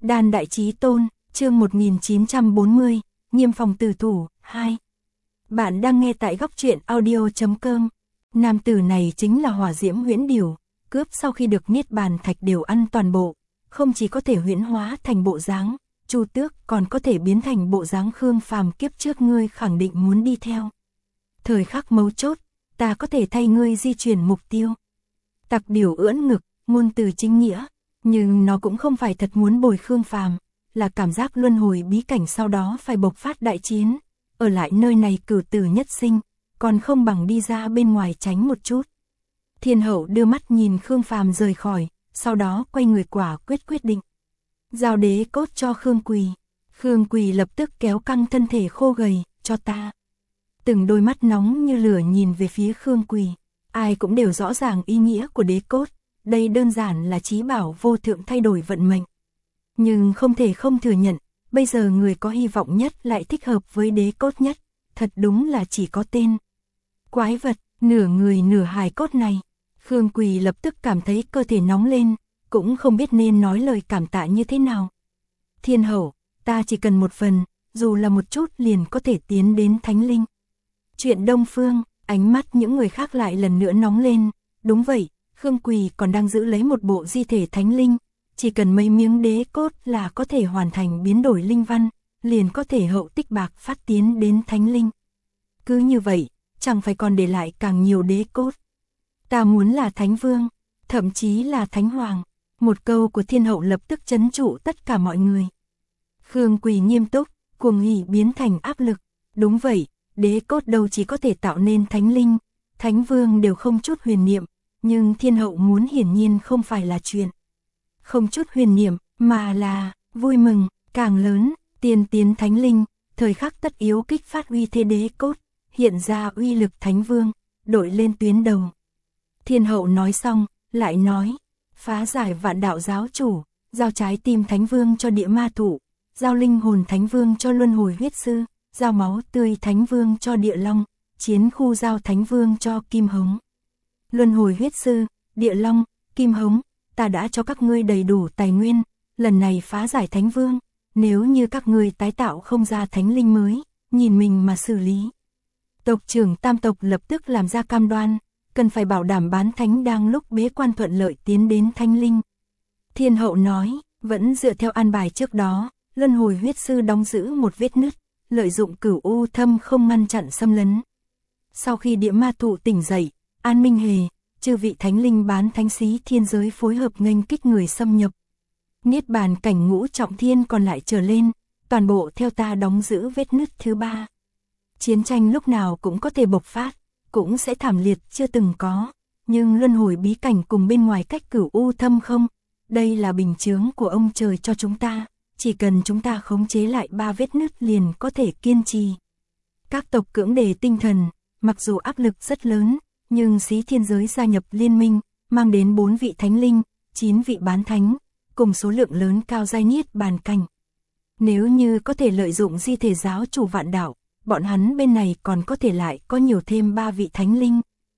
Đan Đại Chí Tôn, chương 1940, Nghiêm Phòng Tử Thủ, 2. Bạn đang nghe tại góc truyện audio.com. Nam tử này chính là Hỏa Diễm Huyễn Điểu, cướp sau khi được Niết Bàn Thạch đều ăn toàn bộ, không chỉ có thể huyễn hóa thành bộ dáng Chu Tước, còn có thể biến thành bộ dáng Khương Phàm kiếp trước ngươi khẳng định muốn đi theo. Thời khắc mấu chốt, ta có thể thay ngươi di chuyển mục tiêu. Tặc Điểu ưỡn ngực, ngôn từ chính nghĩa, nhưng nó cũng không phải thật muốn bồi Khương Phàm, là cảm giác luân hồi bí cảnh sau đó phải bộc phát đại chiến, ở lại nơi này cửu tử nhất sinh, còn không bằng đi ra bên ngoài tránh một chút. Thiên hậu đưa mắt nhìn Khương Phàm rời khỏi, sau đó quay người quả quyết định. Giao đế cốt cho Khương Quỳ. Khương Quỳ lập tức kéo căng thân thể khô gầy, cho ta. Từng đôi mắt nóng như lửa nhìn về phía Khương Quỳ, ai cũng đều rõ ràng ý nghĩa của đế cốt, đây đơn giản là chí bảo vô thượng thay đổi vận mệnh. Nhưng không thể không thừa nhận, bây giờ người có hy vọng nhất lại thích hợp với đế cốt nhất, thật đúng là chỉ có tên. Quái vật, nửa người nửa hài cốt này. Khương Quỳ lập tức cảm thấy cơ thể nóng lên, cũng không biết nên nói lời cảm tạ như thế nào. Thiên hậu, ta chỉ cần một phần, dù là một chút liền có thể tiến đến thánh linh. Chuyện Đông Phương, ánh mắt những người khác lại lần nữa nóng lên, đúng vậy, Khương Quỳ còn đang giữ lấy một bộ di thể thánh linh, chỉ cần mấy miếng đế cốt là có thể hoàn thành biến đổi linh văn, liền có thể hậu tích bạc phát tiến đến thánh linh. Cứ như vậy, chẳng phải còn để lại càng nhiều đế cốt. Ta muốn là thánh vương, thậm chí là thánh hoàng. Một câu của thiên hậu lập tức trấn trụ tất cả mọi người. Khương Quỳ nghiêm túc, cuồng hỉ biến thành áp lực. Đúng vậy, đế cốt đâu chỉ có thể tạo nên thánh linh, thánh vương đều không chút huyền niệm, nhưng thiên hậu muốn hiển nhiên không phải là chuyện không chút huyền niệm, mà là vui mừng, càng lớn, tiên tiến thánh linh, thời khắc tất yếu kích phát uy thế đế cốt, hiện ra uy lực thánh vương, đội lên tuyến đầu. Thiên hậu nói xong, lại nói, phá giải vạn đạo giáo chủ, giao trái tim thánh vương cho địa ma thủ, giao linh hồn thánh vương cho luân hồi huyết sư, giao máu tươi thánh vương cho địa long, chiến khu giao thánh vương cho kim hống. Luân hồi huyết sư, địa long, kim hống, ta đã cho các ngươi đầy đủ tài nguyên, lần này phá giải thánh vương, nếu như các ngươi tái tạo không ra thánh linh mới, nhìn mình mà xử lý. Tộc trưởng tam tộc lập tức làm ra cam đoan, cần phải bảo đảm bán thánh đang lúc bế quan thuận lợi tiến đến thánh linh. Thiên hậu nói, vẫn dựa theo an bài trước đó, luân hồi huyết sư đóng giữ một vết nứt, lợi dụng cửu u thâm không ngăn chặn xâm lấn. Sau khi địa ma thụ tỉnh dậy, An Minh Hề, chư vị thánh linh bán thánh xí thiên giới phối hợp nghênh kích người xâm nhập. Niết bàn cảnh ngũ trọng thiên còn lại trở lên, toàn bộ theo ta đóng giữ vết nứt thứ 3. Chiến tranh lúc nào cũng có thể bộc phát, cũng sẽ thảm liệt chưa từng có, nhưng luân hồi bí cảnh cùng bên ngoài cách cửu u thâm không, đây là bình chướng của ông trời cho chúng ta, chỉ cần chúng ta khống chế lại 3 vết nứt liền có thể kiên trì. Các tộc cưỡng đề tinh thần, mặc dù áp lực rất lớn, nhưng xí thiên giới gia nhập liên minh, mang đến 4 vị thánh linh, 9 vị bán thánh, cùng số lượng lớn cao giai niết bàn cảnh. Nếu như có thể lợi dụng di thể giáo chủ vạn đạo, bọn hắn bên này còn có thể lại có nhiều thêm 3 vị thánh linh.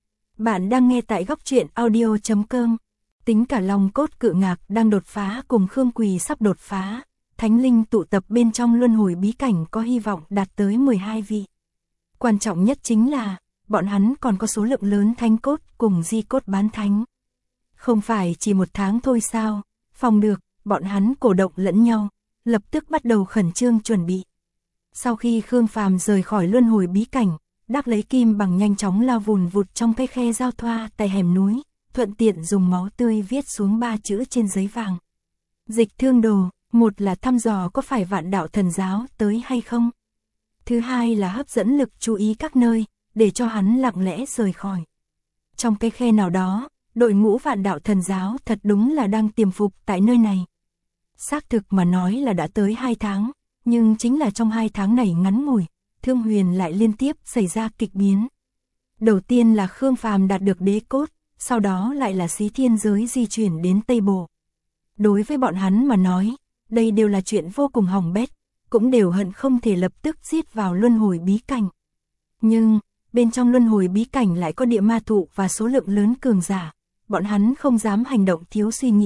Bạn đang nghe tại góc truyện audio.com. Tính cả Long Cốt Cự Ngạc đang đột phá cùng Khương Quỳ sắp đột phá, thánh linh tụ tập bên trong luân hồi bí cảnh có hy vọng đạt tới 12 vị. Quan trọng nhất chính là, bọn hắn còn có số lượng lớn thánh cốt cùng di cốt bán thánh. Không phải chỉ 1 tháng thôi sao, phòng được, bọn hắn cổ động lẫn nhau, lập tức bắt đầu khẩn trương chuẩn bị. Sau khi Khương Phàm rời khỏi luân hồi bí cảnh, Đắc lấy kim bằng nhanh chóng lao vùn vụt trong cái khe giao thoa tại hẻm núi, thuận tiện dùng máu tươi viết xuống 3 chữ trên giấy vàng. Dịch thương đồ, một là thăm dò có phải vạn đạo thần giáo tới hay không. Thứ hai là hấp dẫn lực chú ý các nơi, để cho hắn lặng lẽ rời khỏi. Trong cái khe nào đó, đội ngũ vạn đạo thần giáo thật đúng là đang tiềm phục tại nơi này. Xác thực mà nói là đã tới 2 tháng, nhưng chính là trong 2 tháng này ngắn ngủi, Thương Huyền lại liên tiếp xảy ra kịch biến. Đầu tiên là Khương Phàm đạt được đế cốt, sau đó lại là xí thiên giới di chuyển đến Tây Bộ. Đối với bọn hắn mà nói, đây đều là chuyện vô cùng hỏng bét, cũng đều hận không thể lập tức giết vào luân hồi bí cảnh. Nhưng, bên trong luân hồi bí cảnh lại có địa ma thụ và số lượng lớn cường giả, bọn hắn không dám hành động thiếu suy nghĩ,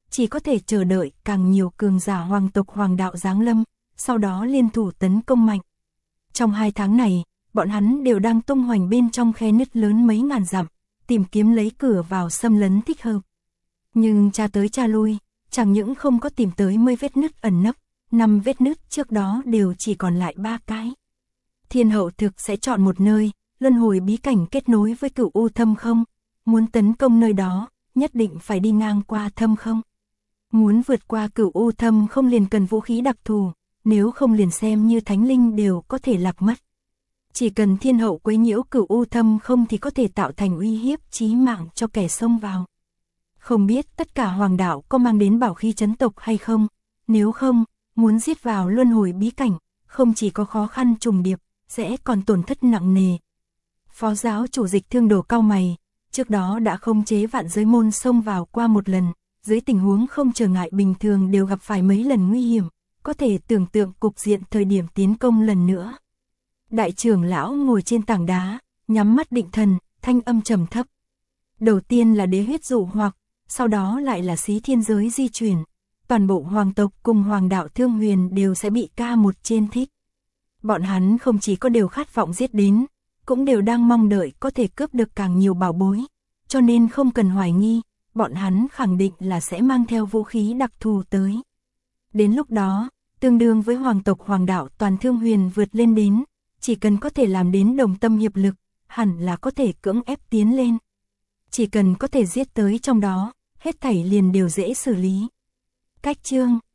chỉ có thể chờ đợi càng nhiều cường giả hoàng tộc hoàng đạo giáng lâm, sau đó liên thủ tấn công mạnh. Trong 2 tháng này, bọn hắn đều đang tung hoành bên trong khe nứt lớn mấy ngàn dặm, tìm kiếm lấy cửa vào xâm lấn thích hợp. Nhưng tra tới tra lui, chẳng những không có tìm tới 10 vết nứt ẩn nấp, 5 vết nứt trước đó đều chỉ còn lại 3 cái. Thiên hậu thực sẽ chọn một nơi, luân hồi bí cảnh kết nối với Cửu U Thâm Không, muốn tấn công nơi đó, nhất định phải đi ngang qua thâm không. Muốn vượt qua Cửu U Thâm Không liền cần vũ khí đặc thù, nếu không liền xem như thánh linh đều có thể lạc mất. Chỉ cần thiên hậu quấy nhiễu Cửu U Thâm Không thì có thể tạo thành uy hiếp chí mạng cho kẻ xông vào. Không biết tất cả hoàng đạo có mang đến bảo khí chấn tộc hay không, nếu không, muốn giết vào luân hồi bí cảnh, không chỉ có khó khăn trùng điệp, sẽ còn tổn thất nặng nề. Phó giáo chủ Dịch Thương đổ cau mày, trước đó đã khống chế vạn giới môn xông vào qua một lần, dưới tình huống không trở ngại bình thường đều gặp phải mấy lần nguy hiểm, có thể tưởng tượng cục diện thời điểm tiến công lần nữa. Đại trưởng lão ngồi trên tảng đá, nhắm mắt định thần, thanh âm trầm thấp. Đầu tiên là đế huyết dụ hoặc, sau đó lại là xí thiên giới di chuyển. Toàn bộ hoàng tộc cùng hoàng đạo Thương Huyền đều sẽ bị K1 trên thích. Bọn hắn không chỉ có đều khát vọng giết đến, cũng đều đang mong đợi có thể cướp được càng nhiều bảo bối, cho nên không cần hoài nghi, bọn hắn khẳng định là sẽ mang theo vũ khí đặc thù tới. Đến lúc đó, tương đương với hoàng tộc hoàng đạo toàn Thương Huyền vượt lên đến, chỉ cần có thể làm đến đồng tâm hiệp lực, hẳn là có thể cưỡng ép tiến lên. Chỉ cần có thể giết tới trong đó, hết thảy liền đều dễ xử lý. Cách chương